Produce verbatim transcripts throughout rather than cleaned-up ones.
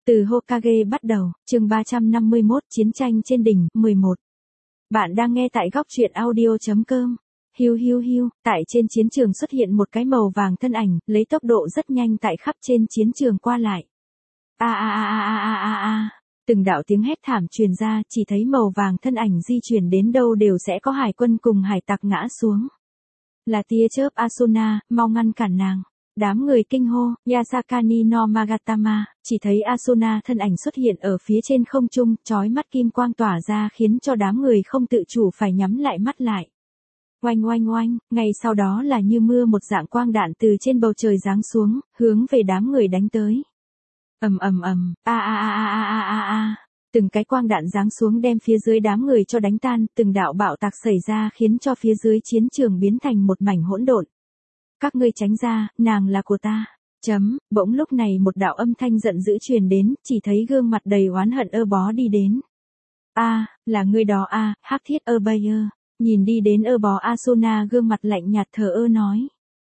Từ Hokage bắt đầu, chương ba trăm năm mươi mốt, Chiến tranh trên đỉnh, mười một. Bạn đang nghe tại góc truyện audio.com. Hiu hiu hiu, tại trên chiến trường xuất hiện một cái màu vàng thân ảnh, lấy tốc độ rất nhanh tại khắp trên chiến trường qua lại. A a a a a a a a. Từng đạo tiếng hét thảm truyền ra, chỉ thấy màu vàng thân ảnh di chuyển đến đâu đều sẽ có hải quân cùng hải tặc ngã xuống. Là tia chớp Asuna, mau ngăn cản nàng. Đám người kinh hô, Yasakani no Magatama, chỉ thấy Asuna thân ảnh xuất hiện ở phía trên không trung, chói mắt kim quang tỏa ra khiến cho đám người không tự chủ phải nhắm lại mắt lại. Oanh oanh oanh, ngay sau đó là như mưa một dạng quang đạn từ trên bầu trời giáng xuống, hướng về đám người đánh tới. Ầm ầm ầm, a a a a a a a. Từng cái quang đạn giáng xuống đem phía dưới đám người cho đánh tan, từng đạo bạo tạc xảy ra khiến cho phía dưới chiến trường biến thành một mảnh hỗn độn. Các ngươi tránh ra, nàng là của ta. Chấm, bỗng lúc này một đạo âm thanh giận dữ truyền đến, chỉ thấy gương mặt đầy oán hận ơ bó đi đến. A, là ngươi đó a, à, hắc thiết ơ Bayer. Nhìn đi đến ơ bó Asuna gương mặt lạnh nhạt thờ ơ nói.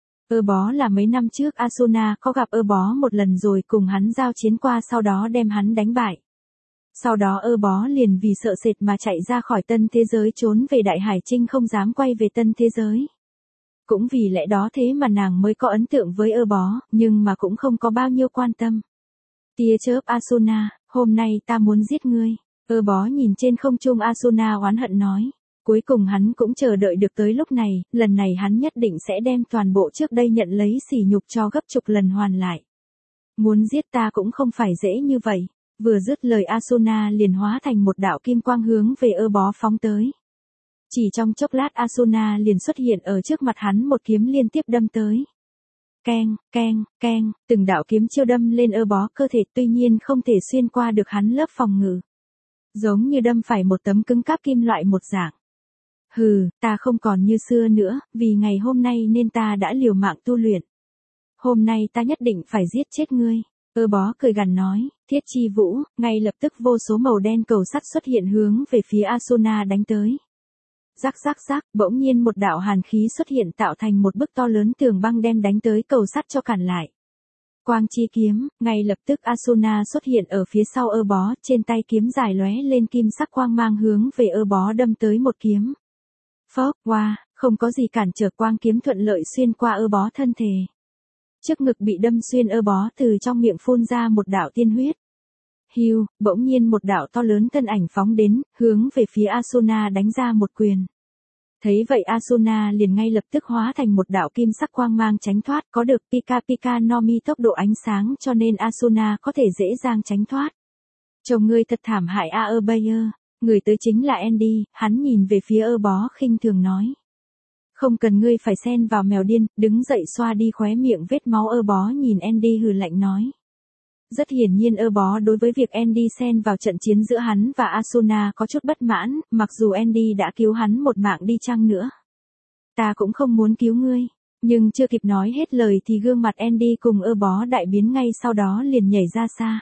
Ơ bó là mấy năm trước Asuna có gặp ơ bó một lần rồi cùng hắn giao chiến qua sau đó đem hắn đánh bại. Sau đó ơ bó liền vì sợ sệt mà chạy ra khỏi tân thế giới trốn về Đại Hải Trinh không dám quay về tân thế giới. Cũng vì lẽ đó thế mà nàng mới có ấn tượng với ơ bó, nhưng mà cũng không có bao nhiêu quan tâm. Tia chớp Asuna, hôm nay ta muốn giết ngươi. Ơ bó nhìn trên không trung Asuna oán hận nói. Cuối cùng hắn cũng chờ đợi được tới lúc này, lần này hắn nhất định sẽ đem toàn bộ trước đây nhận lấy sỉ nhục cho gấp chục lần hoàn lại. Muốn giết ta cũng không phải dễ như vậy. Vừa dứt lời Asuna liền hóa thành một đạo kim quang hướng về ơ bó phóng tới. Chỉ trong chốc lát Asuna liền xuất hiện ở trước mặt hắn một kiếm liên tiếp đâm tới. Keng, keng, keng, từng đạo kiếm chiêu đâm lên ơ bó cơ thể tuy nhiên không thể xuyên qua được hắn lớp phòng ngự. Giống như đâm phải một tấm cứng cáp kim loại một dạng. Hừ, ta không còn như xưa nữa, vì ngày hôm nay nên ta đã liều mạng tu luyện. Hôm nay ta nhất định phải giết chết ngươi. Ơ bó cười gằn nói, thiết chi vũ, ngay lập tức vô số màu đen cầu sắt xuất hiện hướng về phía Asuna đánh tới. Rắc rắc rắc, bỗng nhiên một đạo hàn khí xuất hiện tạo thành một bức to lớn tường băng đem đánh tới cầu sắt cho cản lại. Quang chi kiếm, ngay lập tức Asuna xuất hiện ở phía sau ơ bó, trên tay kiếm dài lóe lên kim sắc quang mang hướng về ơ bó đâm tới một kiếm. Phốc, qua, wow, không có gì cản trở quang kiếm thuận lợi xuyên qua ơ bó thân thể. Trước ngực bị đâm xuyên ơ bó từ trong miệng phun ra một đạo tiên huyết. Hiu, bỗng nhiên một đạo to lớn thân ảnh phóng đến, hướng về phía Asuna đánh ra một quyền. Thấy vậy Asuna liền ngay lập tức hóa thành một đạo kim sắc quang mang tránh thoát, có được Pika Pika no Mi tốc độ ánh sáng cho nên Asuna có thể dễ dàng tránh thoát. Chồng ngươi thật thảm hại a ơ Bayer, người tới chính là Andy, hắn nhìn về phía ơ bó khinh thường nói. Không cần ngươi phải xen vào mèo điên, đứng dậy xoa đi khóe miệng vết máu ơ bó nhìn Andy hừ lạnh nói. Rất hiển nhiên ơ bó đối với việc Andy xen vào trận chiến giữa hắn và Asuna có chút bất mãn, mặc dù Andy đã cứu hắn một mạng đi chăng nữa. Ta cũng không muốn cứu ngươi, nhưng chưa kịp nói hết lời thì gương mặt Andy cùng ơ bó đại biến ngay sau đó liền nhảy ra xa.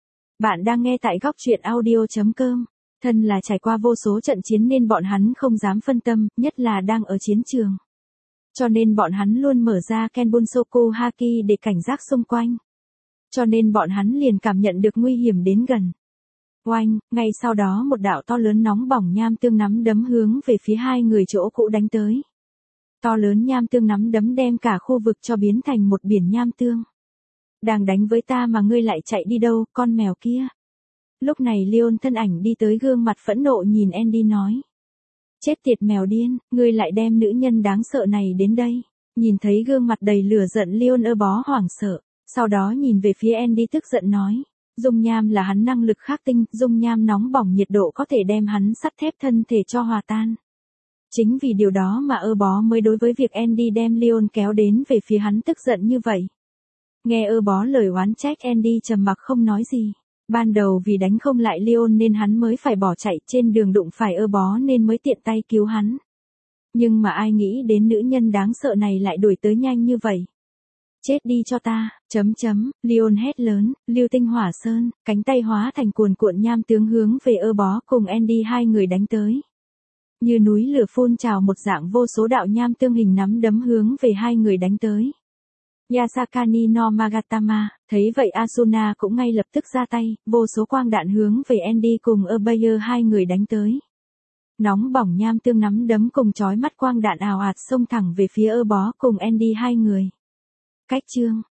Bạn đang nghe tại góc truyện audio.com, thân là trải qua vô số trận chiến nên bọn hắn không dám phân tâm, nhất là đang ở chiến trường. Cho nên bọn hắn luôn mở ra Kenbunsoku Haki để cảnh giác xung quanh. Cho nên bọn hắn liền cảm nhận được nguy hiểm đến gần. Oanh, ngay sau đó một đạo to lớn nóng bỏng nham tương nắm đấm hướng về phía hai người chỗ cũ đánh tới. To lớn nham tương nắm đấm đem cả khu vực cho biến thành một biển nham tương. Đang đánh với ta mà ngươi lại chạy đi đâu, con mèo kia. Lúc này Leon thân ảnh đi tới gương mặt phẫn nộ nhìn Andy nói. Chết tiệt mèo điên, ngươi lại đem nữ nhân đáng sợ này đến đây. Nhìn thấy gương mặt đầy lửa giận Leon ơ bó hoảng sợ. Sau đó nhìn về phía Andy tức giận nói, dung nham là hắn năng lực khắc tinh, dung nham nóng bỏng nhiệt độ có thể đem hắn sắt thép thân thể cho hòa tan. Chính vì điều đó mà ơ bó mới đối với việc Andy đem Leon kéo đến về phía hắn tức giận như vậy. Nghe ơ bó lời oán trách Andy trầm mặc không nói gì. Ban đầu vì đánh không lại Leon nên hắn mới phải bỏ chạy, trên đường đụng phải ơ bó nên mới tiện tay cứu hắn. Nhưng mà ai nghĩ đến nữ nhân đáng sợ này lại đuổi tới nhanh như vậy. Chết đi cho ta, chấm chấm, Leon hét lớn, lưu tinh hỏa sơn, cánh tay hóa thành cuồn cuộn nham tướng hướng về ơ bó cùng Andy hai người đánh tới. Như núi lửa phun trào một dạng vô số đạo nham tương hình nắm đấm hướng về hai người đánh tới. Yasakani no Magatama, thấy vậy Asuna cũng ngay lập tức ra tay, vô số quang đạn hướng về Andy cùng Abayer hai người đánh tới. Nóng bỏng nham tương nắm đấm cùng chói mắt quang đạn ào ạt xông thẳng về phía Ơ Bó cùng Andy hai người. Cách chương